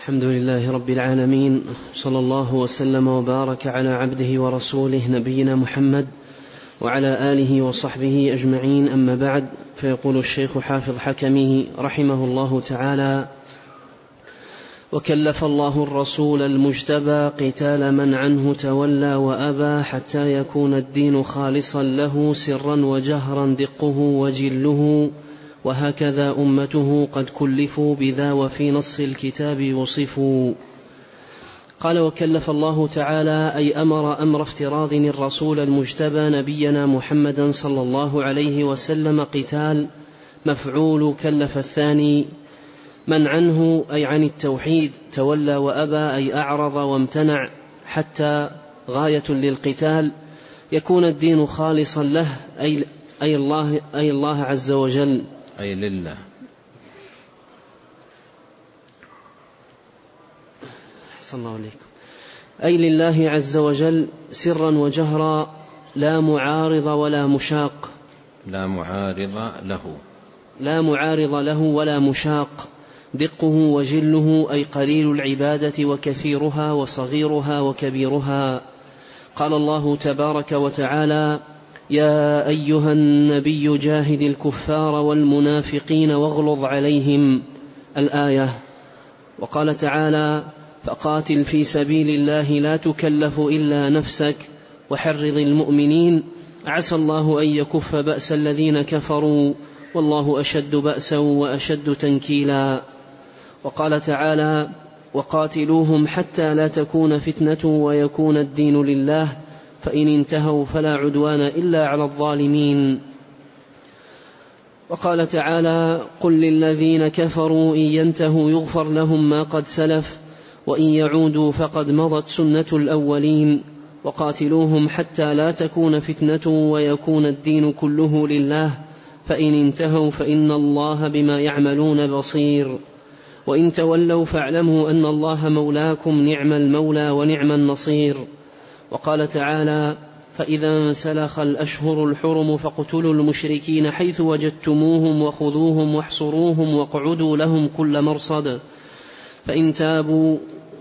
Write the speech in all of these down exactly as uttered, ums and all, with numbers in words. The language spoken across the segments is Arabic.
الحمد لله رب العالمين، صلى الله وسلم وبارك على عبده ورسوله نبينا محمد وعلى آله وصحبه أجمعين، أما بعد. فيقول الشيخ حافظ حكمه رحمه الله تعالى: وكلف الله الرسول المجتبى قتال من عنه تولى وأبى، حتى يكون الدين خالصا له سرا وجهرا دقه وجله، وهكذا أمته قد كلفوا بذا وفي نص الكتاب وصفوا. قال: وكلف الله تعالى أي أمر أمر افتراض الرسول المجتبى نبينا محمدا صلى الله عليه وسلم قتال، مفعول كلف الثاني. من عنه أي عن التوحيد، تولى وأبى أي أعرض وامتنع، حتى غاية للقتال يكون الدين خالصا له أي, أي, الله, أي الله عز وجل، أي لله. أحسن الله عليكم. أي لله عز وجل سرا وجهرا، لا معارض ولا مشاق. لا معارض له لا معارض له ولا مشاق. دقه وجله أي قليل العبادة وكثيرها وصغيرها وكبيرها. قال الله تبارك وتعالى: يا أيها النبي جاهد الكفار والمنافقين واغلظ عليهم، الآية. وقال تعالى: فقاتل في سبيل الله لا تكلف إلا نفسك وحرض المؤمنين، عسى الله أن يكف بأس الذين كفروا والله أشد بأسا وأشد تنكيلا. وقال تعالى: وقاتلوهم حتى لا تكون فتنة ويكون الدين لله، فإن انتهوا فلا عدوان إلا على الظالمين. وقال تعالى: قل للذين كفروا إن ينتهوا يغفر لهم ما قد سلف وإن يعودوا فقد مضت سنة الأولين. وقاتلوهم حتى لا تكون فتنة ويكون الدين كله لله، فإن انتهوا فإن الله بما يعملون بصير. وإن تولوا فاعلموا أن الله مولاكم، نعم المولى ونعم النصير. وقال تعالى: فإذا انسلخ الأشهر الحرم فاقتلوا المشركين حيث وجدتموهم وخذوهم واحصروهم واقعدوا لهم كل مرصد فإن تابوا،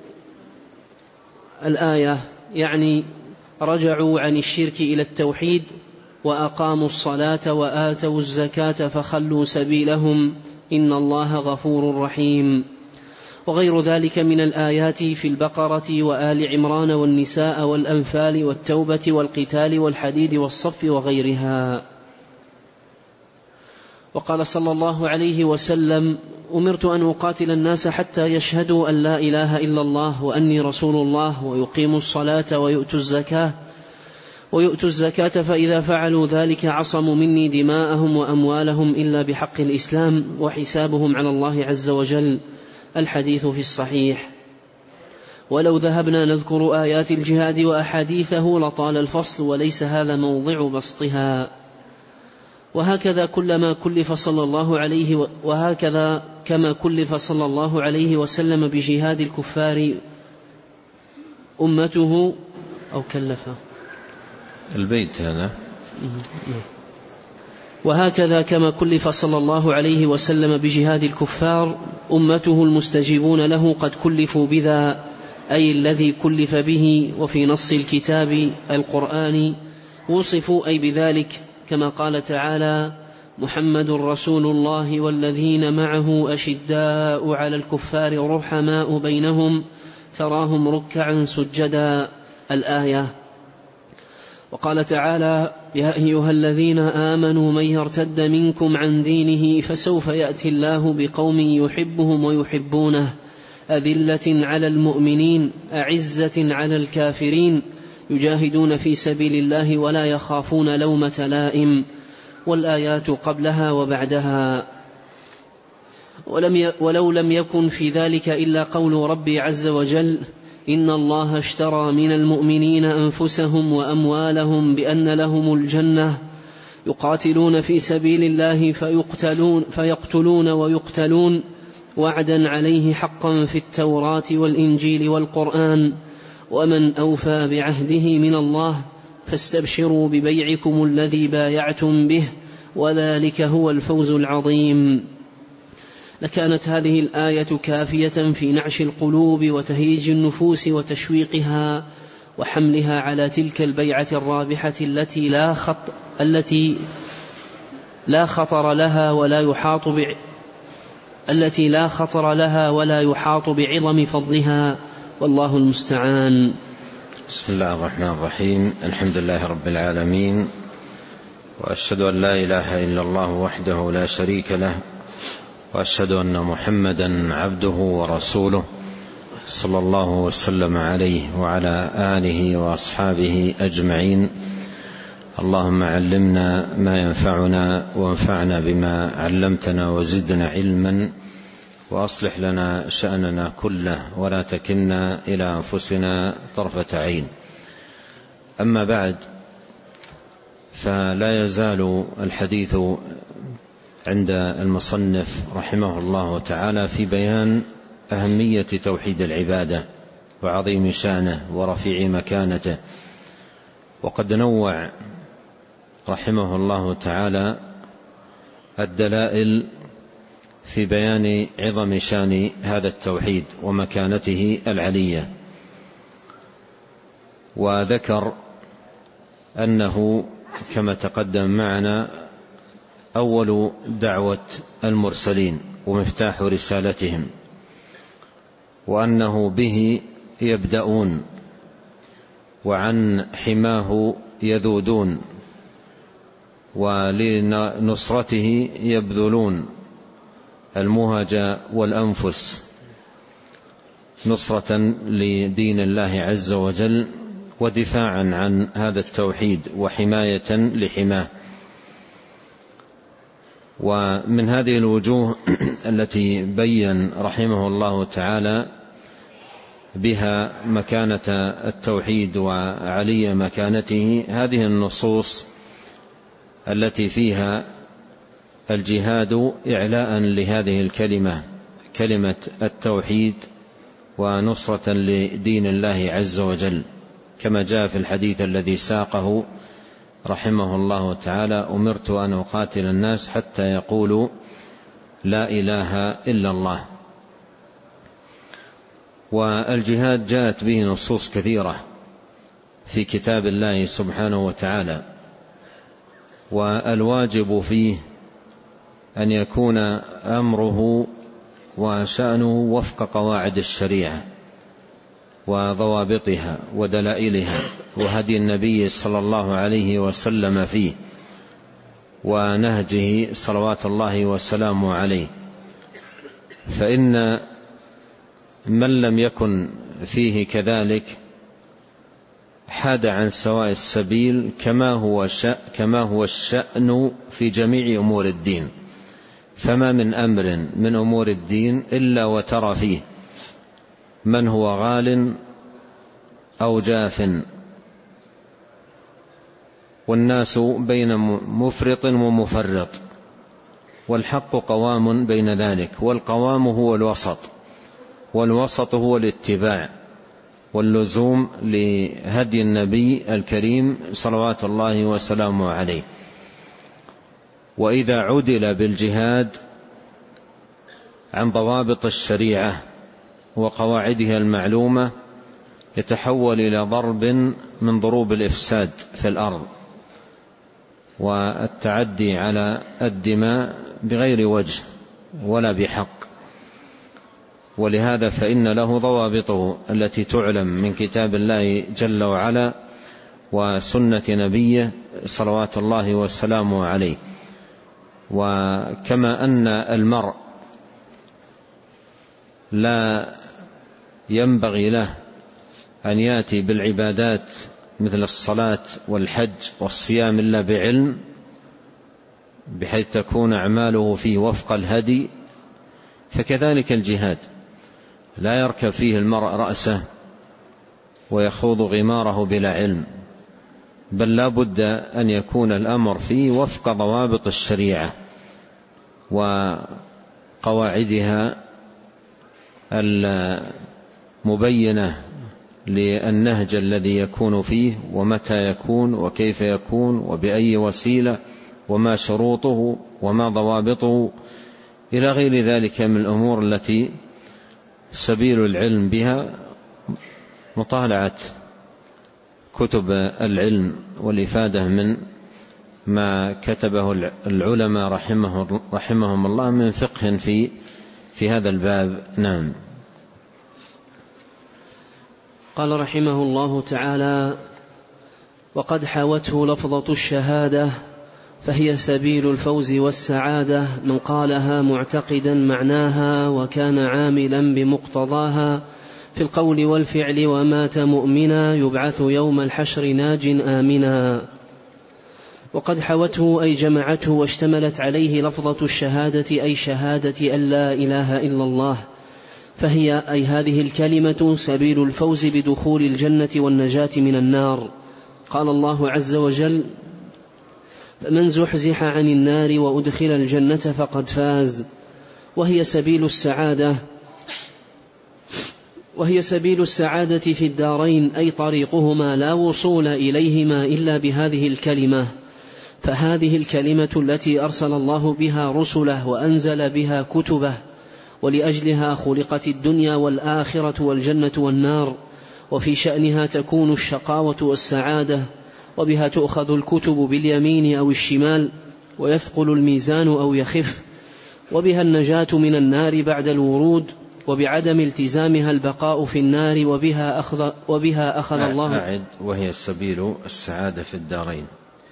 الآية. يعني رجعوا عن الشرك إلى التوحيد وأقاموا الصلاة وآتوا الزكاة فخلوا سبيلهم، إن الله غفور رحيم. وغير ذلك من الآيات في البقرة وآل عمران والنساء والأنفال والتوبة والقتال والحديد والصف وغيرها. وقال صلى الله عليه وسلم: أمرت أن أقاتل الناس حتى يشهدوا أن لا إله إلا الله وأني رسول الله ويقيموا الصلاة ويؤتوا الزكاة ويؤتوا الزكاة فإذا فعلوا ذلك عصموا مني دماءهم وأموالهم إلا بحق الإسلام وحسابهم على الله عز وجل. الحديث في الصحيح. ولو ذهبنا نذكر آيات الجهاد وأحاديثه لطال الفصل، وليس هذا موضع بسطها. وهكذا كلما كلف صلى الله عليه و... وهكذا كما كلف صلى الله عليه وسلم بجهاد الكفار أمته أو كلفه البيت هذا. وهكذا كما كلف صلى الله عليه وسلم بجهاد الكفار أمته المستجيبون له قد كلفوا بذا، أي الذي كلف به. وفي نص الكتاب القرآن وصفوا أي بذلك، كما قال تعالى: محمد رسول الله والذين معه أشداء على الكفار رحماء بينهم تراهم ركعا سجدا، الآية. وقال تعالى: يا أيها الذين آمنوا من يرتد منكم عن دينه فسوف يأتي الله بقوم يحبهم ويحبونه، أذلة على المؤمنين أعزة على الكافرين يجاهدون في سبيل الله ولا يخافون لومة لائم، والآيات قبلها وبعدها. ولم ي... ولو لم يكن في ذلك إلا قول ربي عز وجل: إن الله اشترى من المؤمنين أنفسهم وأموالهم بأن لهم الجنة يقاتلون في سبيل الله فيقتلون, فيقتلون ويقتلون، وعدا عليه حقا في التوراة والإنجيل والقرآن، ومن أوفى بعهده من الله فاستبشروا ببيعكم الذي بايعتم به وذلك هو الفوز العظيم. لكانت هذه الآية كافية في نعش القلوب وتهيج النفوس وتشويقها وحملها على تلك البيعة الرابحة التي لا خط التي لا خطر لها ولا يحاط ب التي لا خطر لها ولا يحاط بعظم فضلها، والله المستعان. بسم الله الرحمن الرحيم. الحمد لله رب العالمين، وأشهد أن لا إله إلا الله وحده لا شريك له، وأشهد أن محمدا عبده ورسوله صلى الله وسلم عليه وعلى آله وأصحابه أجمعين. اللهم علمنا ما ينفعنا وانفعنا بما علمتنا وزدنا علما، وأصلح لنا شأننا كله ولا تكلنا إلى أنفسنا طرفة عين. أما بعد، فلا يزال الحديث عند المصنف رحمه الله تعالى في بيان أهمية توحيد العبادة وعظيم شأنه ورفيع مكانته. وقد نوع رحمه الله تعالى الدلائل في بيان عظم شأن هذا التوحيد ومكانته العلية، وذكر أنه كما تقدم معنا أول دعوة المرسلين ومفتاح رسالتهم، وأنه به يبدأون وعن حماه يذودون ولنصرته يبذلون المهج والأنفس نصرة لدين الله عز وجل ودفاعا عن هذا التوحيد وحماية لحماه. ومن هذه الوجوه التي بين رحمه الله تعالى بها مكانة التوحيد وعلي مكانته هذه النصوص التي فيها الجهاد إعلاء لهذه الكلمة، كلمة التوحيد ونصرة لدين الله عز وجل، كما جاء في الحديث الذي ساقه رحمه الله تعالى: أمرت أن أقاتل الناس حتى يقولوا لا إله إلا الله. والجهاد جاءت به نصوص كثيرة في كتاب الله سبحانه وتعالى، والواجب فيه أن يكون أمره وشأنه وفق قواعد الشريعة وضوابطها ودلائلها وهدي النبي صلى الله عليه وسلم فيه ونهجه صلوات الله وسلامه عليه. فإن من لم يكن فيه كذلك حاد عن سواء السبيل، كما هو كما هو الشأن في جميع أمور الدين. فما من أمر من أمور الدين إلا وترى فيه من هو غال أو جاف، والناس بين مفرط ومفرط، والحق قوام بين ذلك، والقوام هو الوسط، والوسط هو الاتباع واللزوم لهدي النبي الكريم صلوات الله وسلامه عليه. وإذا عدل بالجهاد عن ضوابط الشريعة وقواعدها المعلومة يتحول إلى ضرب من ضروب الإفساد في الأرض والتعدي على الدماء بغير وجه ولا بحق. ولهذا فإن له ضوابطه التي تعلم من كتاب الله جل وعلا وسنة نبيه صلوات الله وسلامه عليه. وكما أن المرء لا ينبغي له أن يأتي بالعبادات مثل الصلاة والحج والصيام إلا بعلم، بحيث تكون أعماله فيه وفق الهدي، فكذلك الجهاد لا يركب فيه المرء رأسه ويخوض غماره بلا علم، بل لا بد أن يكون الأمر فيه وفق ضوابط الشريعة وقواعدها المبينة للنهج الذي يكون فيه، ومتى يكون وكيف يكون وبأي وسيلة وما شروطه وما ضوابطه إلى غير ذلك من الأمور التي سبيل العلم بها مطالعة كتب العلم والإفادة من ما كتبه العلماء رحمه رحمهم الله من فقه في في هذا الباب. نعم. قال رحمه الله تعالى: وقد حوته لفظة الشهادة فهي سبيل الفوز والسعادة، من قالها معتقدا معناها وكان عاملا بمقتضاها في القول والفعل ومات مؤمنا يبعث يوم الحشر ناج آمنا. وقد حوته أي جمعته واشتملت عليه لفظة الشهادة أي شهادة أن لا إله إلا الله، فهي أي هذه الكلمة سبيل الفوز بدخول الجنة والنجاة من النار. قال الله عز وجل: فمن زحزح عن النار وأدخل الجنة فقد فاز. وهي سبيل السعادة وهي سبيل السعادة في الدارين، أي طريقهما لا وصول إليهما إلا بهذه الكلمة، فهذه الكلمة التي أرسل الله بها رسله وأنزل بها كتبه، ولأجلها خلقت الدنيا والآخرة والجنة والنار، وفي شأنها تكون الشقاوة والسعادة، وبها تؤخذ الكتب باليمين أو الشمال، ويثقل الميزان أو يخف، وبها النجاة من النار بعد الورود، وبعدم التزامها البقاء في النار، وبها أخذ, وبها أخذ الله. أعد: وهي سبيل السعادة في الدارين.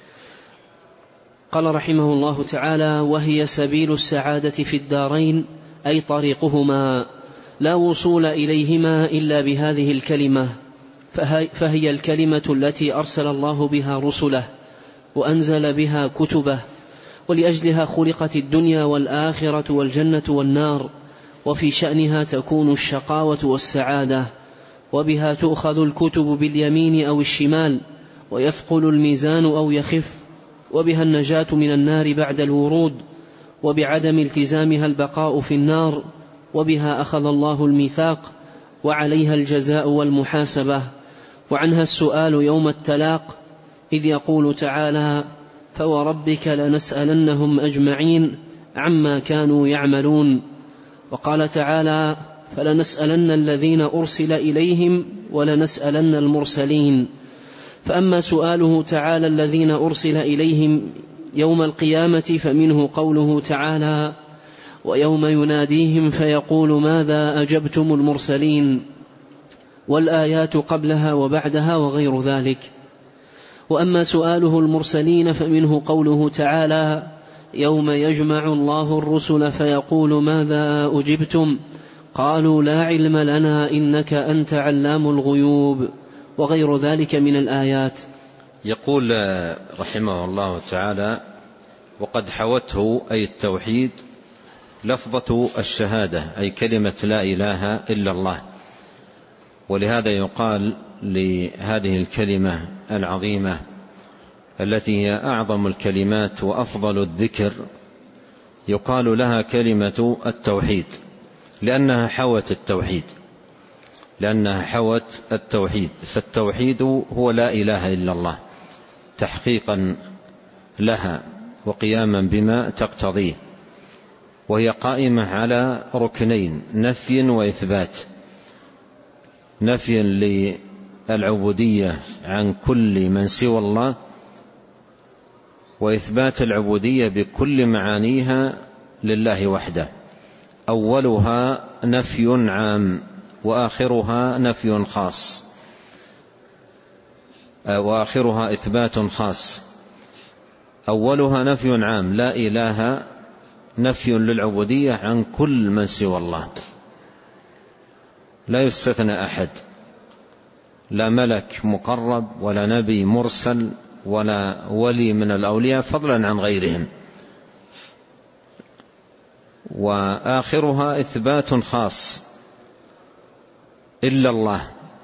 قال رحمه الله تعالى: وهي سبيل السعادة في الدارين، أي طريقهما لا وصول إليهما إلا بهذه الكلمة، فهي الكلمة التي أرسل الله بها رسله وأنزل بها كتبه، ولأجلها خلقت الدنيا والآخرة والجنة والنار، وفي شأنها تكون الشقاوة والسعادة، وبها تؤخذ الكتب باليمين أو الشمال، ويثقل الميزان أو يخف، وبها النجاة من النار بعد الورود، وبعدم التزامها البقاء في النار، وبها أخذ الله الميثاق، وعليها الجزاء والمحاسبة، وعنها السؤال يوم التلاق، إذ يقول تعالى: فوربك لنسألنهم أجمعين عما كانوا يعملون. وقال تعالى: فلنسألن الذين أرسل إليهم ولنسألن المرسلين. فأما سؤاله تعالى الذين أرسل إليهم يوم القيامة فمنه قوله تعالى: ويوم يناديهم فيقول ماذا أجبتم المرسلين، والآيات قبلها وبعدها وغير ذلك. وأما سؤاله المرسلين فمنه قوله تعالى: يوم يجمع الله الرسل فيقول ماذا أجبتم، قالوا لا علم لنا إنك أنت علام الغيوب، وغير ذلك من الآيات. يقول رحمه الله تعالى: وقد حوته أي التوحيد لفظة الشهادة أي كلمة لا إله إلا الله، ولهذا يقال لهذه الكلمة العظيمة التي هي أعظم الكلمات وأفضل الذكر يقال لها كلمة التوحيد، لأنها حوت التوحيد لأنها حوت التوحيد فالتوحيد هو لا إله إلا الله تحقيقا لها وقياما بما تقتضيه، وهي قائمة على ركنين: نفي وإثبات. نفي للعبودية عن كل من سوى الله، وإثبات العبودية بكل معانيها لله وحده. أولها نفي عام وآخرها نفي خاص، وآخرها إثبات خاص. أولها نفي عام: لا إله، نفي للعبودية عن كل من سوى الله، لا يستثنى أحد، لا ملك مقرب ولا نبي مرسل ولا ولي من الأولياء فضلا عن غيرهم. وآخرها إثبات خاص: إلا الله،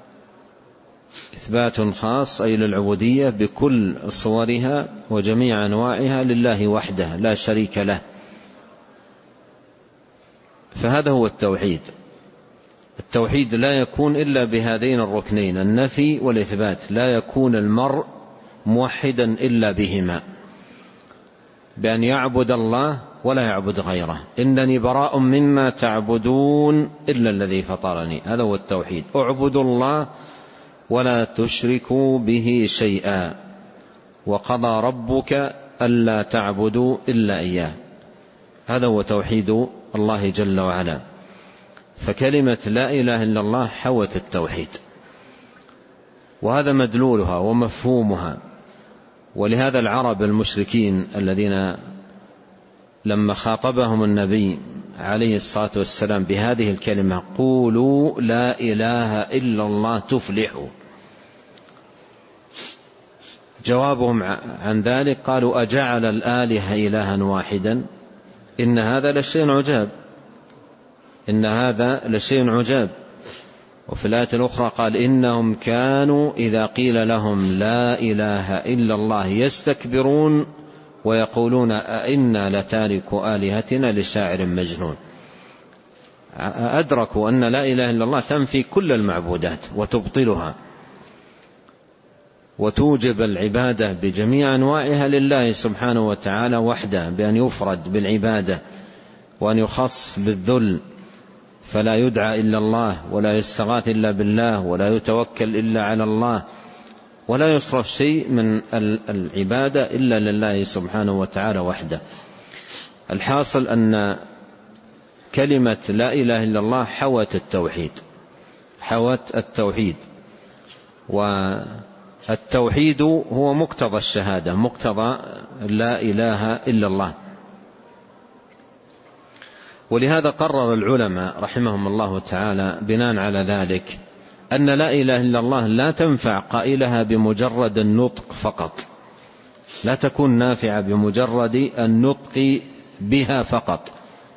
إثبات خاص أي للعبودية بكل صورها وجميع أنواعها لله وحده لا شريك له. فهذا هو التوحيد. التوحيد لا يكون إلا بهذين الركنين: النفي والإثبات. لا يكون المرء موحدا إلا بهما، بأن يعبد الله ولا يعبد غيره. إنني براء مما تعبدون إلا الذي فطرني. هذا هو التوحيد. اعبدوا الله ولا تشركوا به شيئا وقضى ربك ألا تعبدوا إلا إياه. هذا هو توحيد الله جل وعلا. فكلمة لا إله إلا الله حوت التوحيد، وهذا مدلولها ومفهومها. ولهذا العرب المشركين الذين لما خاطبهم النبي عليه الصلاة والسلام بهذه الكلمة قولوا لا إله إلا الله تفلحوا، جوابهم عن ذلك قالوا أجعل الآلهة إلها واحدا إن هذا لشيء عجاب، إن هذا لشيء عجاب. وفي الآية الأخرى قال إنهم كانوا إذا قيل لهم لا إله إلا الله يستكبرون ويقولون أئنا لتاركوا آلهتنا لشاعر مجنون. أدركوا أن لا إله إلا الله تنفي كل المعبودات وتبطلها وتوجب العبادة بجميع أنواعها لله سبحانه وتعالى وحده، بأن يفرد بالعبادة وأن يخص بالذل، فلا يدعى إلا الله ولا يستغاث إلا بالله ولا يتوكل إلا على الله، ولا يصرف شيء من العبادة إلا لله سبحانه وتعالى وحده. الحاصل أن كلمة لا إله إلا الله حوت التوحيد، حوت التوحيد. والتوحيد هو مقتضى الشهادة، مقتضى لا إله إلا الله. ولهذا قرر العلماء رحمهم الله تعالى بناء على ذلك أن لا إله إلا الله لا تنفع قائلها بمجرد النطق فقط، لا تكون نافعة بمجرد النطق بها فقط،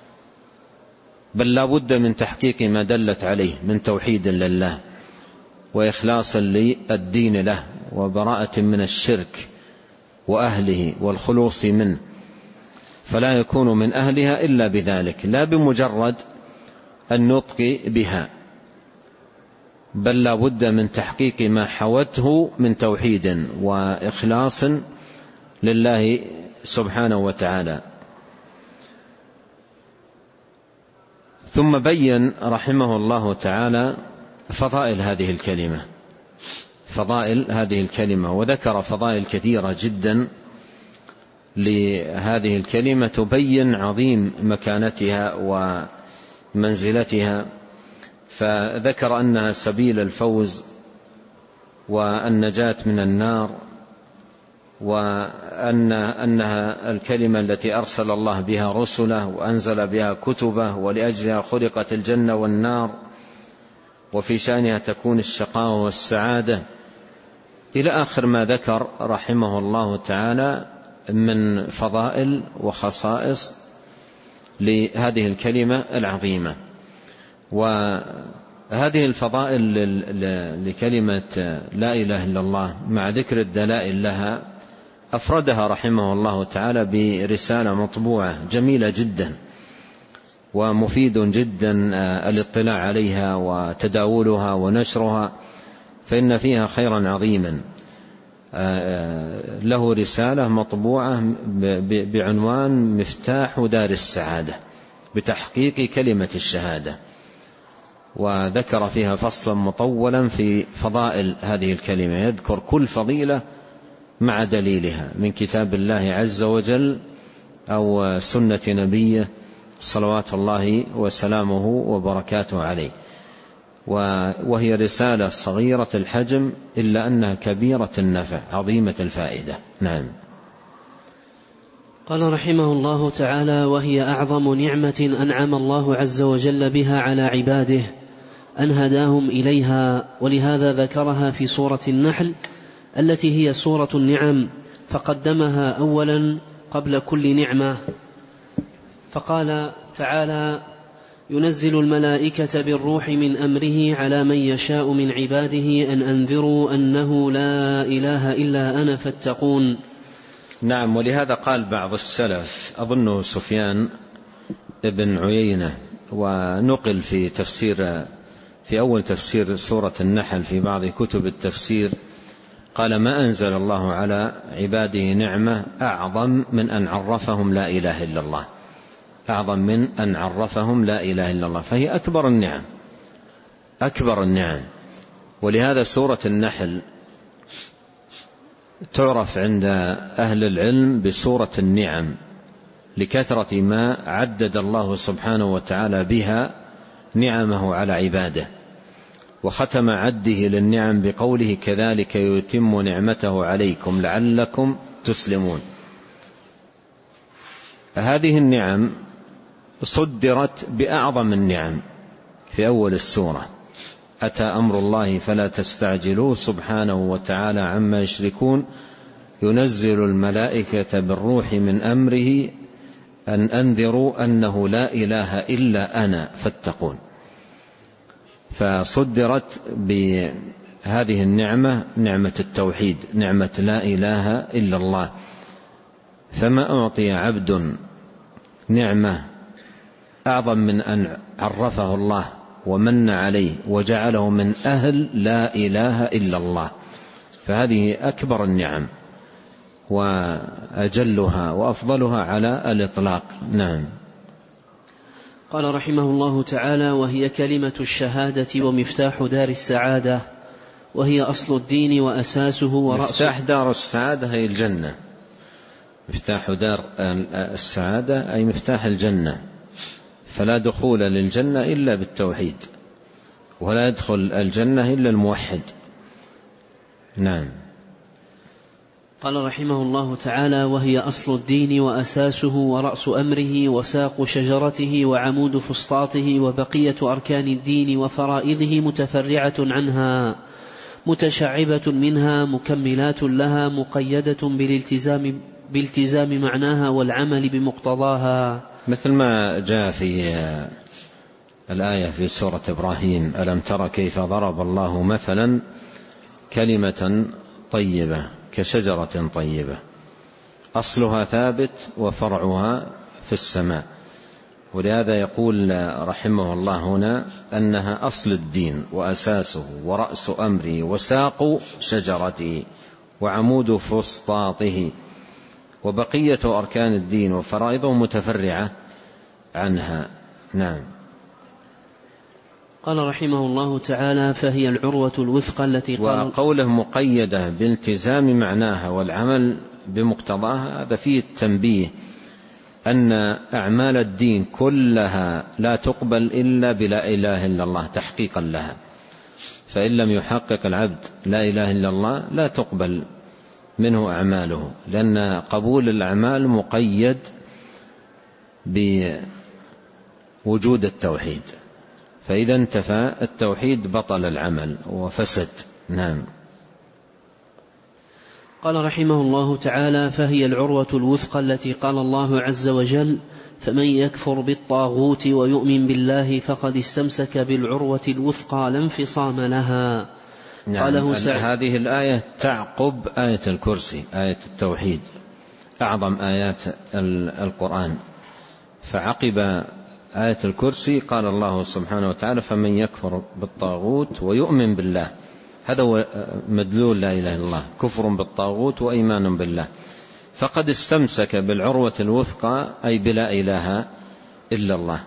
بل لا بد من تحقيق ما دلت عليه من توحيد لله وإخلاص للدين له وبراءة من الشرك وأهله والخلوص منه، فلا يكون من أهلها إلا بذلك، لا بمجرد النطق بها، بل لا بد من تحقيق ما حوته من توحيد وإخلاص لله سبحانه وتعالى. ثم بين رحمه الله تعالى فضائل هذه الكلمة، فضائل هذه الكلمة وذكر فضائل كثيرة جدا لهذه الكلمة تبين عظيم مكانتها ومنزلتها. فذكر أنها سبيل الفوز والنجاة من النار، وأن أنها الكلمة التي أرسل الله بها رسله وأنزل بها كتبه ولأجلها خلقت الجنة والنار، وفي شأنها تكون الشقاوة والسعادة، إلى آخر ما ذكر رحمه الله تعالى من فضائل وخصائص لهذه الكلمة العظيمة. وهذه الفضائل لكلمة لا إله إلا الله مع ذكر الدلائل لها أفردها رحمه الله تعالى برسالة مطبوعة جميلة جدا، ومفيد جدا الاطلاع عليها وتداولها ونشرها، فإن فيها خيرا عظيما. له رسالة مطبوعة بعنوان مفتاح دار السعادة بتحقيق كلمة الشهادة، وذكر فيها فصلا مطولا في فضائل هذه الكلمة، يذكر كل فضيلة مع دليلها من كتاب الله عز وجل أو سنة نبيه صلوات الله وسلامه وبركاته عليه. وهي رسالة صغيرة الحجم إلا أنها كبيرة النفع عظيمة الفائدة. نعم. قال رحمه الله تعالى: وهي أعظم نعمة أنعم الله عز وجل بها على عباده أن هداهم إليها، ولهذا ذكرها في سورة النحل التي هي سورة النعم، فقدمها أولا قبل كل نعمة، فقال تعالى: ينزل الملائكة بالروح من أمره على من يشاء من عباده أن أنذروا أنه لا إله إلا أنا فاتقون. نعم. ولهذا قال بعض السلف، أظنه سفيان ابن عيينة، ونقل في تفسير في أول تفسير سورة النحل في بعض كتب التفسير، قال: ما أنزل الله على عباده نعمة أعظم من أن عرفهم لا إله إلا الله. أعظم من أن عرفهم لا إله إلا الله، فهي أكبر النعم أكبر النعم. ولهذا سورة النحل تعرف عند أهل العلم بسورة النعم لكثرة ما عدد الله سبحانه وتعالى بها نعمه على عباده، وختم عده للنعم بقوله كذلك يتم نعمته عليكم لعلكم تسلمون. هذه النعم صدرت بأعظم النعم في أول السورة: أتى أمر الله فلا تستعجلوه سبحانه وتعالى عما يشركون ينزل الملائكة بالروح من أمره أن أنذروا أنه لا إله إلا أنا فاتقون. فصدرت بهذه النعمة نعمة التوحيد، نعمة لا إله إلا الله. فما أعطي عبد نعمة أعظم من أن عرفه الله ومن عليه وجعله من أهل لا إله إلا الله، فهذه أكبر النعم وأجلها وأفضلها على الإطلاق. نعم. قال رحمه الله تعالى: وهي كلمة الشهادة ومفتاح دار السعادة، وهي أصل الدين وأساسه ورأسه. مفتاح دار السعادة هي الجنة، مفتاح دار السعادة أي مفتاح الجنة، فلا دخول للجنة إلا بالتوحيد، ولا يدخل الجنة إلا الموحد. نعم. قال رحمه الله تعالى: وهي أصل الدين وأساسه ورأس أمره وساق شجرته وعمود فسطاطه وبقية أركان الدين وفرائضه متفرعة عنها متشعبة منها مكملات لها مقيدة بالالتزام, بالالتزام معناها والعمل بمقتضاها، مثل ما جاء في الآية في سورة إبراهيم: ألم تر كيف ضرب الله مثلا كلمة طيبة كشجرة طيبة أصلها ثابت وفرعها في السماء. ولهذا يقول رحمه الله هنا أنها أصل الدين وأساسه ورأس أمره وساق شجرته وعمود فسطاطه وبقية أركان الدين وفرائضه متفرعة عنها. نعم. قال رحمه الله تعالى: فهي العروة الوثقى التي قال. وقوله مقيدة بالتزام معناها والعمل بمقتضاها، هذا فيه التنبيه أن أعمال الدين كلها لا تقبل إلا بلا إله إلا الله تحقيقا لها، فإن لم يحقق العبد لا إله إلا الله لا تقبل منه أعماله، لأن قبول الأعمال مقيد بوجود التوحيد، فإذا انتفى التوحيد بطل العمل وفسد. نعم. قال رحمه الله تعالى: فهي العروة الوثقى التي قال الله عز وجل: فمن يكفر بالطاغوت ويؤمن بالله فقد استمسك بالعروة الوثقى لا انفصام لها. نعم. قاله هذه الآية تعقب آية الكرسي، آية التوحيد، أعظم آيات القرآن، فعقب آية الكرسي قال الله سبحانه وتعالى: فمن يكفر بالطاغوت ويؤمن بالله. هذا هو مدلول لا إله إلا الله، كفر بالطاغوت وإيمان بالله، فقد استمسك بالعروة الوثقى أي بلا إله إلا الله.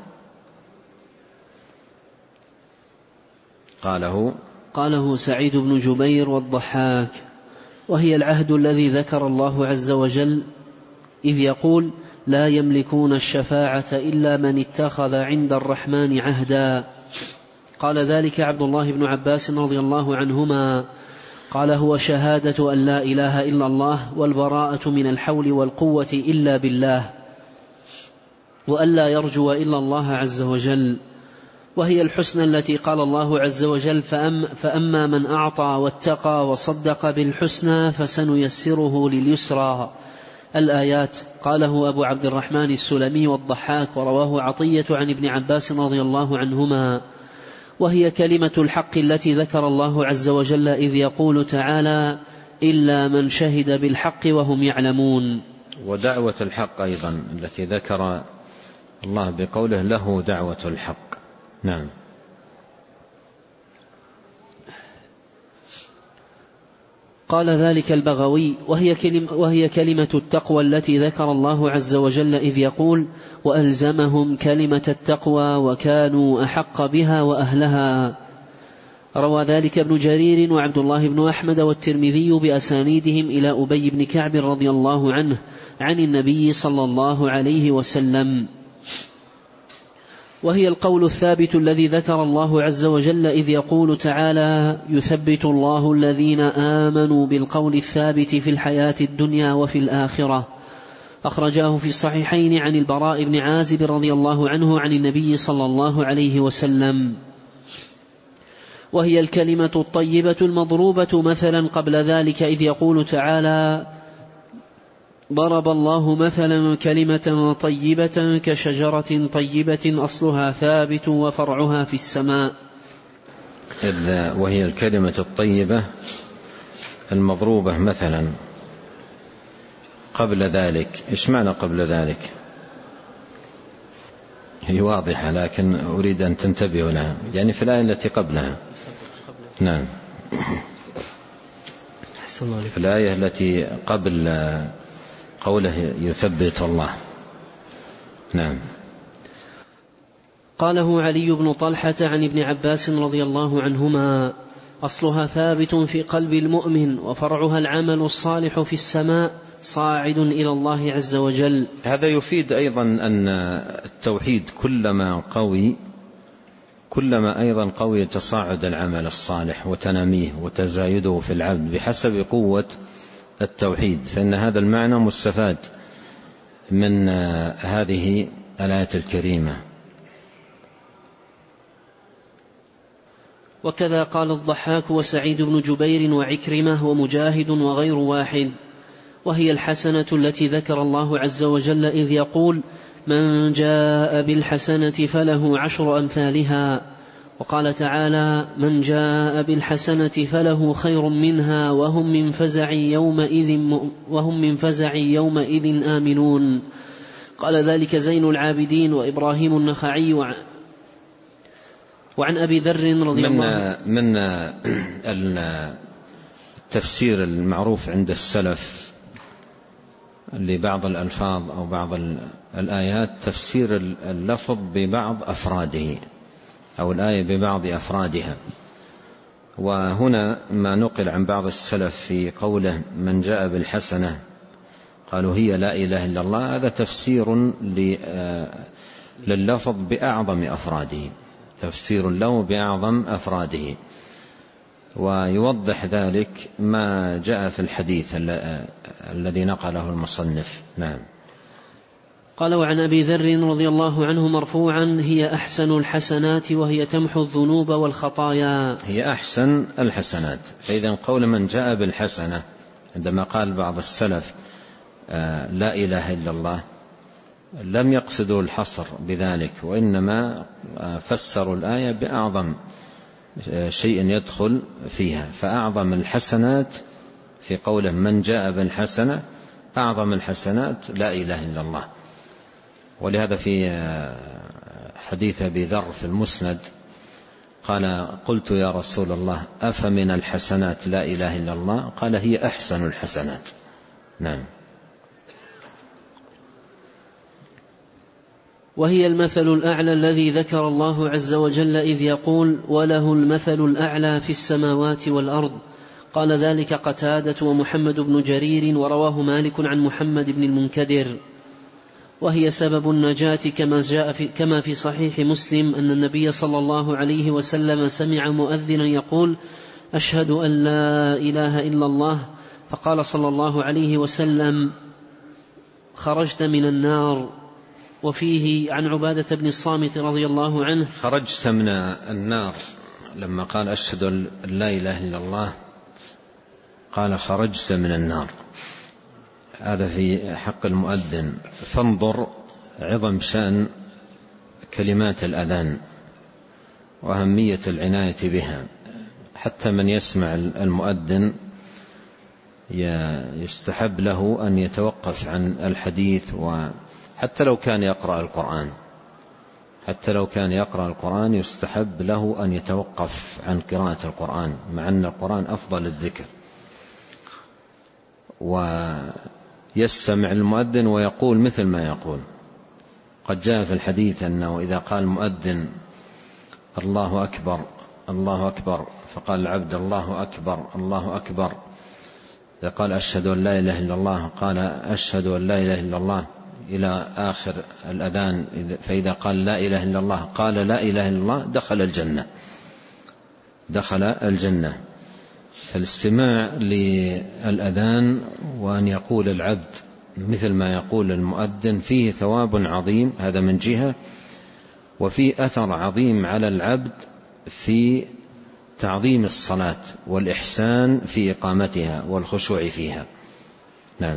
قاله قاله سعيد بن جبير والضحاك: وهي العهد الذي ذكر الله عز وجل إذ يقول: لا يملكون الشفاعة إلا من اتخذ عند الرحمن عهدا. قال ذلك عبد الله بن عباس رضي الله عنهما قال: هو شهادة أن لا إله إلا الله والبراءة من الحول والقوة إلا بالله، وأن لا يرجو إلا الله عز وجل. وهي الحسنى التي قال الله عز وجل: فأم فأما من أعطى واتقى وصدق بالحسنى فسنيسره لليسرى. الآيات. قاله أبو عبد الرحمن السلمي والضحاك، ورواه عطية عن ابن عباس رضي الله عنهما. وهي كلمة الحق التي ذكر الله عز وجل إذ يقول تعالى: إلا من شهد بالحق وهم يعلمون. ودعوة الحق أيضا التي ذكر الله بقوله: له دعوة الحق. نعم. قال ذلك البغوي: وهي, كلم وهي كلمة التقوى التي ذكر الله عز وجل إذ يقول: وألزمهم كلمة التقوى وكانوا أحق بها وأهلها. روى ذلك ابن جرير وعبد الله بن أحمد والترمذي بأسانيدهم إلى أبي بن كعب رضي الله عنه عن النبي صلى الله عليه وسلم. وهي القول الثابت الذي ذكر الله عز وجل إذ يقول تعالى: يثبت الله الذين آمنوا بالقول الثابت في الحياة الدنيا وفي الآخرة. أخرجاه في الصحيحين عن البراء بن عازب رضي الله عنه عن النبي صلى الله عليه وسلم. وهي الكلمة الطيبة المضروبة مثلا قبل ذلك إذ يقول تعالى: ضرب الله مثلا كلمة طيبة كشجرة طيبة أصلها ثابت وفرعها في السماء. وهي الكلمة الطيبة المضروبة مثلا قبل ذلك. إيش معنى قبل ذلك؟ هي واضحة لكن أريد أن تنتبهوا لها، يعني في الآية التي قبلها. نعم، في الآية التي قبل قوله يثبت الله. نعم. قاله علي بن طلحة عن ابن عباس رضي الله عنهما: أصلها ثابت في قلب المؤمن وفرعها العمل الصالح في السماء صاعد إلى الله عز وجل. هذا يفيد أيضا أن التوحيد كلما قوي كلما أيضا قوي تصاعد العمل الصالح وتناميه وتزايده في العبد بحسب قوة التوحيد، فإن هذا المعنى مستفاد من هذه الآية الكريمة. وكذا قال الضحاك وسعيد بن جبير وعكرمة ومجاهد وغير واحد. وهي الحسنة التي ذكر الله عز وجل إذ يقول: من جاء بالحسنة فله عشر أمثالها. وقال تعالى: من جاء بالحسنة فله خير منها وهم من فزع يومئذ, وهم من فزع يومئذ آمنون. قال ذلك زين العابدين وإبراهيم النخعي. وعن أبي ذر رضي من الله من التفسير المعروف عند السلف لبعض الألفاظ أو بعض الآيات تفسير اللفظ ببعض أفراده أو الآية ببعض أفرادها. وهنا ما نقل عن بعض السلف في قوله من جاء بالحسنة قالوا هي لا إله إلا الله، هذا تفسير لللفظ بأعظم أفراده، تفسير له بأعظم أفراده. ويوضح ذلك ما جاء في الحديث الذي نقله المصنف. نعم. قال: وعن أبي ذر رضي الله عنه مرفوعا: هي أحسن الحسنات وهي تمحو الذنوب والخطايا. هي أحسن الحسنات. فإذا قول من جاء بالحسنة عندما قال بعض السلف لا إله إلا الله لم يقصدوا الحصر بذلك، وإنما فسروا الآية بأعظم شيء يدخل فيها. فأعظم الحسنات في قوله من جاء بالحسنة أعظم الحسنات لا إله إلا الله. ولهذا في حديث أبي ذر في المسند قال: قلت يا رسول الله أفمن الحسنات لا إله إلا الله؟ قال: هي أحسن الحسنات. نعم. وهي المثل الأعلى الذي ذكر الله عز وجل إذ يقول: وله المثل الأعلى في السماوات والأرض. قال ذلك قتادة ومحمد بن جرير، ورواه مالك عن محمد بن المنكدر. وهي سبب النجاة كما جاء في كما في صحيح مسلم أن النبي صلى الله عليه وسلم سمع مؤذنا يقول: أشهد أن لا إله إلا الله، فقال صلى الله عليه وسلم: خرجت من النار. وفيه عن عبادة بن الصامت رضي الله عنه: خرجت من النار. لما قال أشهد أن لا إله إلا الله قال خرجت من النار. هذا في حق المؤذن. فانظر عظم شأن كلمات الأذان وأهمية العناية بها. حتى من يسمع المؤذن يستحب له أن يتوقف عن الحديث، وحتى لو كان يقرأ القرآن حتى لو كان يقرأ القرآن يستحب له أن يتوقف عن قراءة القرآن، مع أن القرآن أفضل الذكر. ويستمع المؤذن ويقول مثل ما يقول. قد جاء في الحديث أنه إذا قال المؤذن الله أكبر الله أكبر فقال العبد الله أكبر الله أكبر، إذا قال أشهد أن لا إله إلا الله قال أشهد أن لا إله إلا الله إلى آخر الأذان، فإذا قال لا إله إلا الله قال لا إله إلا الله دخل الجنة دخل الجنة. فالاستماع للأذان وأن يقول العبد مثل ما يقول المؤذن فيه ثواب عظيم، هذا من جهة، وفي أثر عظيم على العبد في تعظيم الصلاة والإحسان في إقامتها والخشوع فيها. نعم.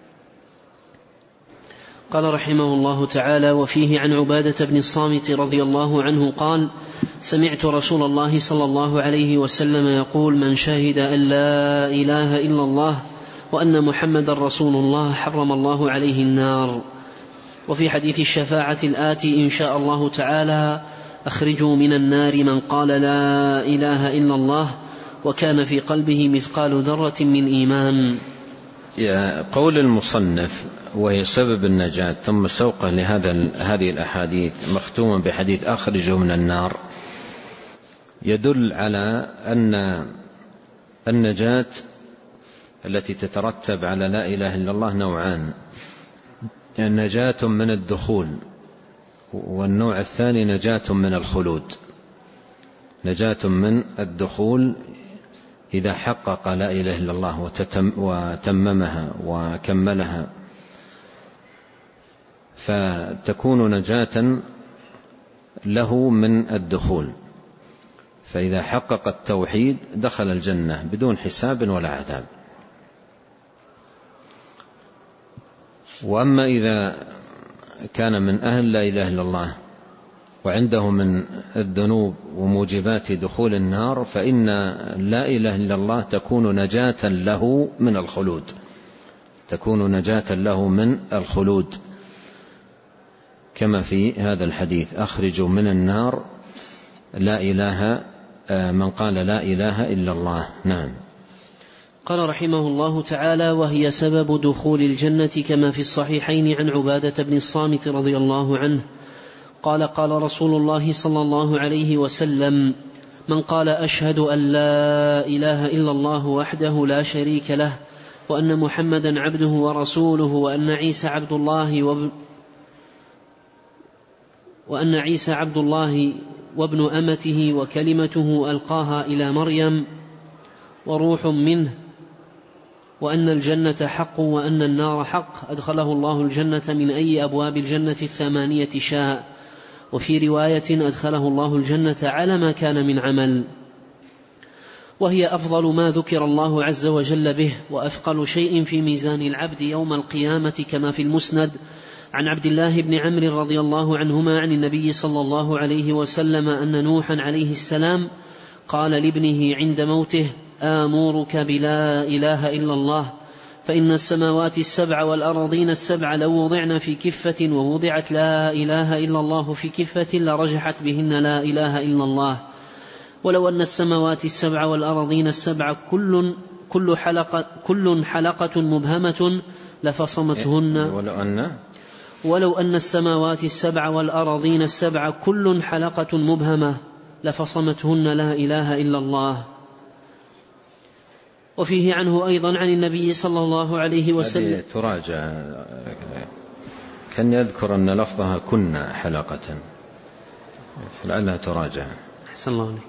قال رحمه الله تعالى: وفيه عن عبادة بن الصامت رضي الله عنه قال: سمعت رسول الله صلى الله عليه وسلم يقول: من شهد أن لا إله إلا الله وأن محمد رسول الله حرم الله عليه النار. وفي حديث الشفاعة الآتي إن شاء الله تعالى: أخرجوا من النار من قال لا إله إلا الله وكان في قلبه مثقال ذرة من إيمان. قول المصنف وهي سبب النجاة ثم سوقه لهذا هذه الأحاديث مختوما بحديث أخرجوا من النار يدل على أن النجاة التي تترتب على لا إله إلا الله نوعان: نجاة من الدخول، والنوع الثاني نجاة من الخلود. نجاة من الدخول إذا حقق لا إله إلا الله وتممها وكملها فتكون نجاة له من الدخول، فإذا حقق التوحيد دخل الجنة بدون حساب ولا عذاب. وأما إذا كان من أهل لا إله إلا الله وعنده من الذنوب وموجبات دخول النار فإن لا إله إلا الله تكون نجاة له من الخلود تكون نجاة له من الخلود كما في هذا الحديث: أخرجوا من النار لا إله من قال لا إله إلا الله. نعم. قال رحمه الله تعالى: وهي سبب دخول الجنة كما في الصحيحين عن عبادة بن الصامت رضي الله عنه قال: قال رسول الله صلى الله عليه وسلم: من قال أشهد أن لا إله إلا الله وحده لا شريك له وأن محمدا عبده ورسوله وأن عيسى عبد الله وابن وأن عيسى عبد الله وابن أمته وكلمته ألقاها إلى مريم وروح منه وأن الجنة حق وأن النار حق أدخله الله الجنة من أي أبواب الجنة الثمانية شاء. وفي رواية أدخله الله الجنة على ما كان من عمل. وهي أفضل ما ذكر الله عز وجل به وأثقل شيء في ميزان العبد يوم القيامة كما في المسند عن عبد الله بن عمرو رضي الله عنهما عن النبي صلى الله عليه وسلم أن نوحا عليه السلام قال لابنه عند موته: آمرك بلا إله إلا الله فإن السماوات السبع والأرضين السبع لو وضعن في كفة ووضعت لا إله إلا الله في كفة لرجحت بهن لا إله إلا الله، ولو أن السماوات السبع والأرضين السبع كل كل حلقة كل حلقة مبهمة لفصمتهن ولو أن ولو أن السماوات السبع والأرضين السبع كل حلقة مبهمة لفصمتهن لا إله إلا الله. وفيه عنه أيضا عن النبي صلى الله عليه وسلم تراجع كان يذكر أن لفظها كنا حلقة فلعلها تراجع. أحسن الله عليك.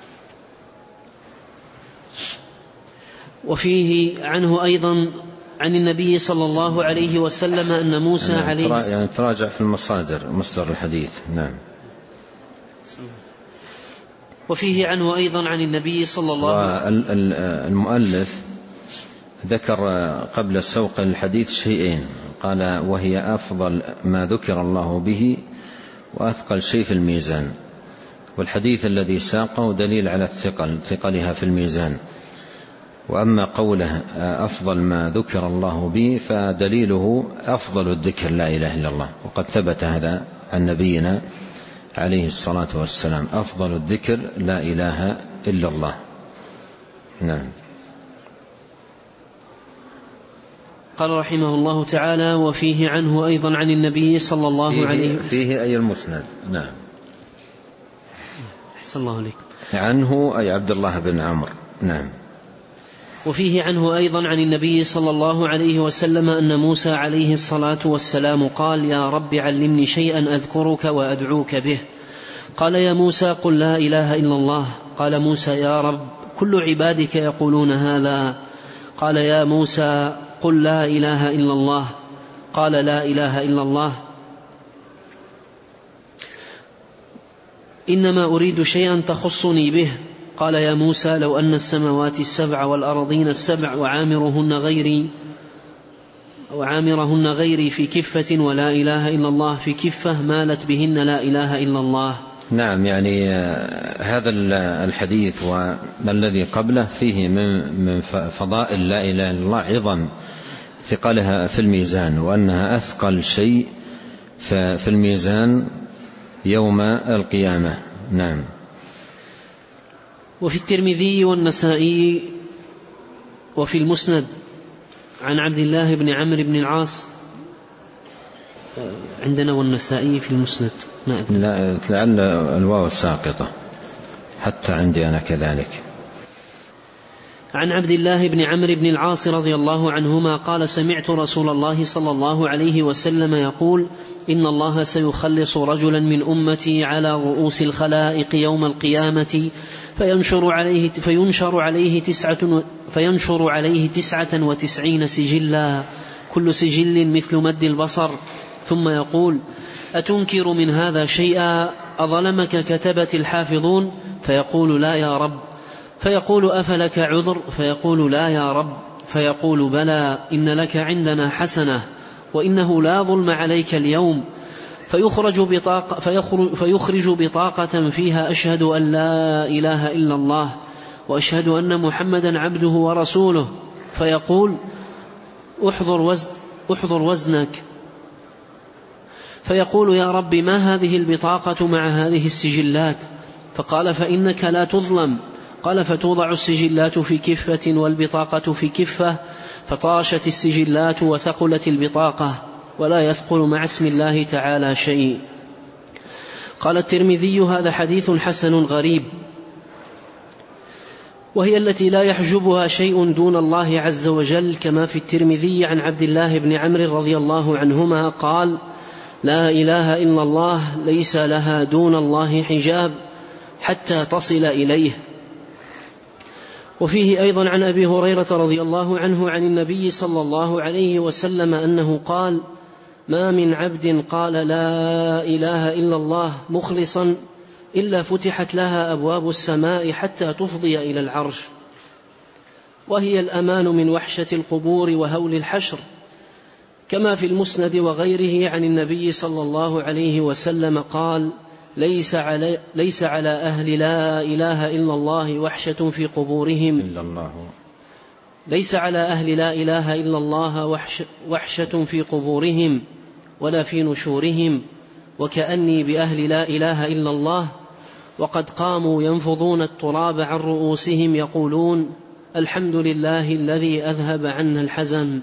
وفيه عنه أيضا عن النبي صلى الله عليه وسلم أن موسى يعني عليه السلام يعني تراجع في المصادر مصدر الحديث. نعم. وفيه عنه أيضا عن النبي صلى الله عليه وسلم المؤلف ذكر قبل السوق الحديث شيئين، قال: وهي أفضل ما ذكر الله به وأثقل شيء في الميزان. والحديث الذي ساقه دليل على الثقل ثقلها في الميزان. وأما قوله أفضل ما ذكر الله به فدليله أفضل الذكر لا إله إلا الله، وقد ثبت هذا عن نبينا عليه الصلاة والسلام: أفضل الذكر لا إله إلا الله. نعم. قال رحمه الله تعالى: وفيه عنه أيضا عن النبي صلى الله فيه عليه وسلم. فيه أي المسند. نعم. أحسن الله عليك. عنه أي عبد الله بن عمرو. نعم. وفيه عنه أيضا عن النبي صلى الله عليه وسلم أن موسى عليه الصلاة والسلام قال: يا رب علمني شيئا أذكرك وأدعوك به. قال: يا موسى قل لا إله إلا الله. قال موسى: يا رب كل عبادك يقولون هذا. قال: يا موسى قل لا إله إلا الله. قال: لا إله إلا الله. إنما أريد شيئا تخصني به. قال: يا موسى لو أن السماوات السبع والأرضين السبع وعامرهن غيري وعامرهن غيري في كفة ولا إله إلا الله في كفة مالت بهن لا إله إلا الله. نعم، يعني هذا الحديث والذي قبله فيه من فضائل لا إله إلا الله عظم ثقلها في الميزان، وأنها أثقل شيء في الميزان يوم القيامة. نعم. وفي الترمذي والنسائي وفي المسند عن عبد الله بن عمرو بن العاص. عندنا والنسائي في المسند. لا، لعل الواو ساقطة حتى عندي أنا كذلك. عن عبد الله بن عمرو بن العاص رضي الله عنهما قال: سمعت رسول الله صلى الله عليه وسلم يقول: إن الله سيخلص رجلا من أمتي على رؤوس الخلائق يوم القيامة فينشر عليه, فينشر عليه, تسعة, فينشر عليه تسعة وتسعين سجلا كل سجل مثل مد البصر، ثم يقول: أتنكر من هذا شيئا؟ أظلمك كتبة الحافظون؟ فيقول: لا يا رب. فيقول: أفلك عذر؟ فيقول: لا يا رب. فيقول: بلى، إن لك عندنا حسنة وإنه لا ظلم عليك اليوم. فيخرج بطاقة, فيخرج, فيخرج بطاقة فيها: أشهد أن لا إله إلا الله وأشهد أن محمدا عبده ورسوله. فيقول: احضر, وزن احضر وزنك. فيقول: يا رب ما هذه البطاقة مع هذه السجلات؟ فقال: فإنك لا تظلم. قال: فتوضع السجلات في كفة والبطاقة في كفة، فطاشت السجلات وثقلت البطاقة ولا يثقل مع اسم الله تعالى شيء. قال الترمذي: هذا حديث حسن غريب، وهي التي لا يحجبها شيء دون الله عز وجل، كما في الترمذي عن عبد الله بن عمرو رضي الله عنهما قال: لا إله إلا الله ليس لها دون الله حجاب حتى تصل إليه. وفيه أيضا عن أبي هريرة رضي الله عنه عن النبي صلى الله عليه وسلم أنه قال: ما من عبد قال لا إله إلا الله مخلصا إلا فتحت لها أبواب السماء حتى تفضي إلى العرش، وهي الأمان من وحشة القبور وهول الحشر، كما في المسند وغيره عن النبي صلى الله عليه وسلم قال: ليس على, ليس على أهل لا إله إلا الله وحشة في قبورهم إلا الله ليس على أهل لا إله إلا الله وحش وحشة في قبورهم ولا في نشورهم، وكأني بأهل لا إله إلا الله وقد قاموا ينفضون التراب عن رؤوسهم يقولون: الحمد لله الذي أذهب عنا الحزن.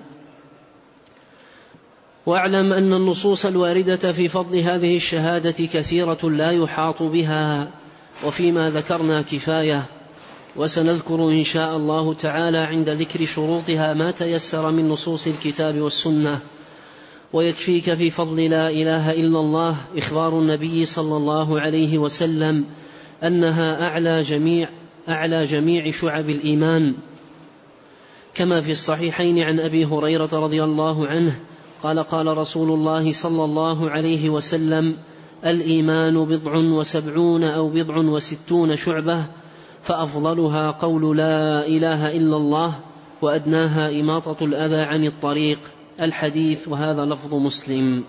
واعلم أن النصوص الواردة في فضل هذه الشهادة كثيرة لا يحاط بها، وفيما ذكرنا كفاية، وسنذكر إن شاء الله تعالى عند ذكر شروطها ما تيسر من نصوص الكتاب والسنة. ويكفيك في فضل لا إله إلا الله إخبار النبي صلى الله عليه وسلم أنها أعلى جميع, أعلى جميع شعب الإيمان، كما في الصحيحين عن أبي هريرة رضي الله عنه قال: قال رسول الله صلى الله عليه وسلم: الإيمان بضع وسبعون أو بضع وستون شعبة، فأفضلها قول لا إله إلا الله، وأدناها إماطة الأذى عن الطريق. الحديث، وهذا لفظ مسلم.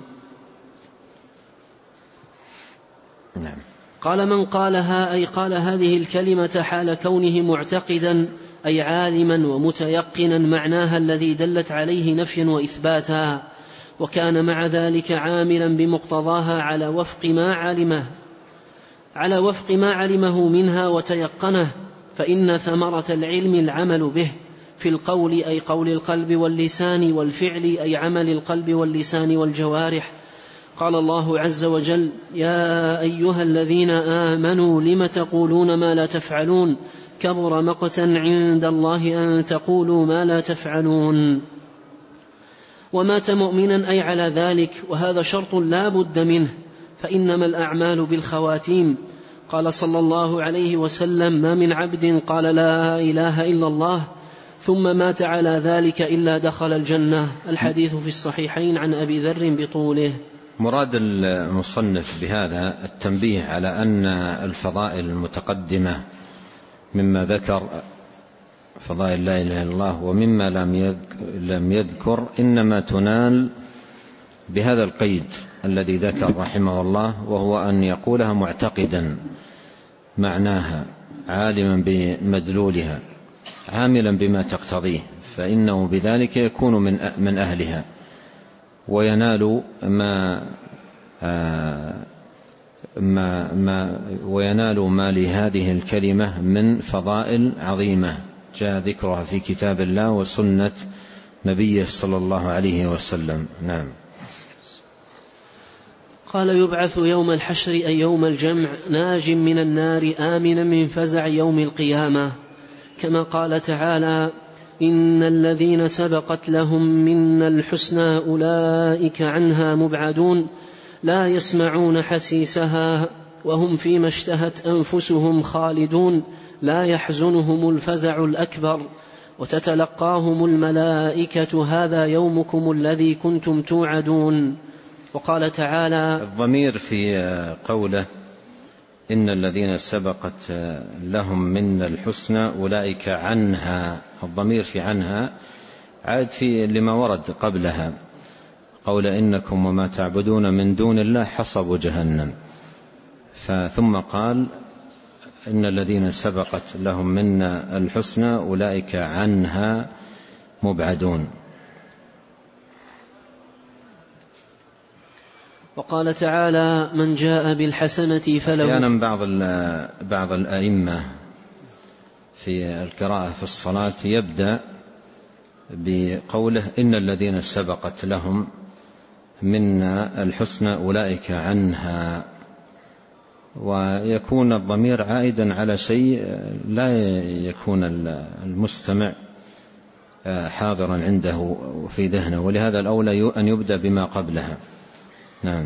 نعم. قال: من قالها أي قال هذه الكلمة حال كونه معتقدا أي عالما ومتيقنا معناها الذي دلت عليه نفيا وإثباتا، وكان مع ذلك عاملا بمقتضاها على وفق ما علمه على وفق ما علمه منها وتيقنه، فإن ثمرة العلم العمل به، في القول أي قول القلب واللسان، والفعل أي عمل القلب واللسان والجوارح. قال الله عز وجل: يا أيها الذين آمنوا لم تقولون ما لا تفعلون كبر مقتا عند الله أن تقولوا ما لا تفعلون. ومات مؤمنا أي على ذلك، وهذا شرط لا بد منه، فإنما الأعمال بالخواتيم. قال صلى الله عليه وسلم: ما من عبد قال لا إله إلا الله ثم مات على ذلك إلا دخل الجنة. الحديث في الصحيحين عن أبي ذر بطوله. مراد المصنف بهذا التنبيه على أن الفضائل المتقدمة مما ذكر فضائل لا إله إلا الله ومما لم يذكر إنما تنال بهذا القيد الذي ذكر رحمه الله، وهو أن يقولها معتقدا معناها، عالما بمدلولها، عاملا بما تقتضيه، فإنه بذلك يكون من من أهلها وينال ما ما ما وينال ما لهذه الكلمة من فضائل عظيمة جاء ذكرها في كتاب الله وسنة نبيه صلى الله عليه وسلم. نعم. قال: يبعث يوم الحشر أي يوم الجمع ناج من النار آمنا من فزع يوم القيامة، كما قال تعالى: إن الذين سبقت لهم منا الحسنى أولئك عنها مبعدون لا يسمعون حسيسها وهم فيما اشتهت أنفسهم خالدون لا يحزنهم الفزع الأكبر وتتلقاهم الملائكة هذا يومكم الذي كنتم توعدون. وقال تعالى: الضمير في قوله إن الذين سبقت لهم منا الحسنى أولئك عنها، الضمير في عنها عاد في لما ورد قبلها، قول إنكم وما تعبدون من دون الله حصب جهنم، ثم قال إن الذين سبقت لهم منا الحسنى أولئك عنها مبعدون. وقال تعالى: من جاء بالحسنة فله. أحيانا بعض بعض الأئمة في القراءة في الصلاة يبدأ بقوله إن الذين سبقت لهم منا الحسنى أولئك عنها، ويكون الضمير عائدا على شيء لا يكون المستمع حاضرا عنده وفي ذهنه، ولهذا الأولى أن يبدأ بما قبلها. نعم،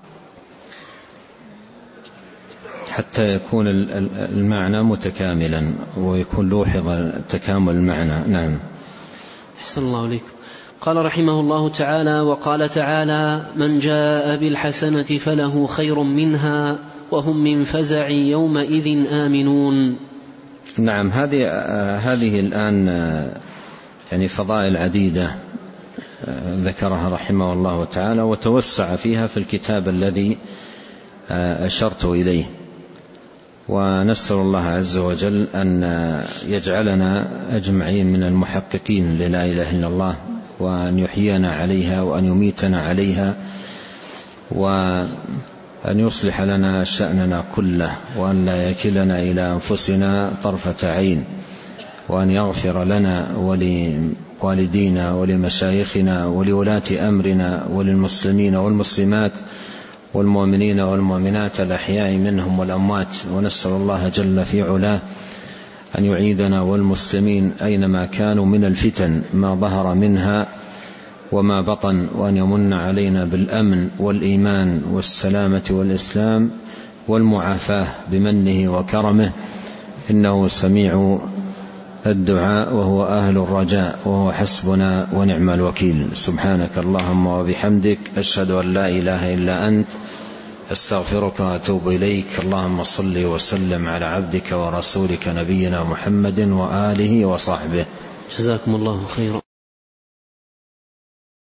حتى يكون المعنى متكاملا ويكون لوحظ تكامل المعنى. نعم. أحسن الله عليكم. قال رحمه الله تعالى: وقال تعالى: من جاء بالحسنة فله خير منها وهم من فزع يومئذ آمنون. نعم، هذه هذه الآن يعني فضائل عديدة ذكرها رحمه الله تعالى وتوسع فيها في الكتاب الذي أشرت إليه، ونسأل الله عز وجل أن يجعلنا أجمعين من المحققين للا إله إلا الله، وأن يحيينا عليها وأن يميتنا عليها، وأن يصلح لنا شأننا كله، وأن لا يكلنا إلى أنفسنا طرفة عين، وأن يغفر لنا ولوالدينا ولمشايخنا ولولاة أمرنا وللمسلمين والمسلمات والمؤمنين والمؤمنات الأحياء منهم والأموات. ونسأل الله جل في علاه أن يعيدنا والمسلمين أينما كانوا من الفتن ما ظهر منها وما بطن، وأن يمن علينا بالأمن والإيمان والسلامة والإسلام والمعافاة بمنه وكرمه، إنه سميع الدعاء وهو أهل الرجاء وهو حسبنا ونعم الوكيل. سبحانك اللهم وبحمدك، أشهد أن لا إله إلا أنت، أستغفرك وأتوب إليك. اللهم صل وسلم على عبدك ورسولك نبينا محمد وآله وصحبه. جزاكم الله خيرا.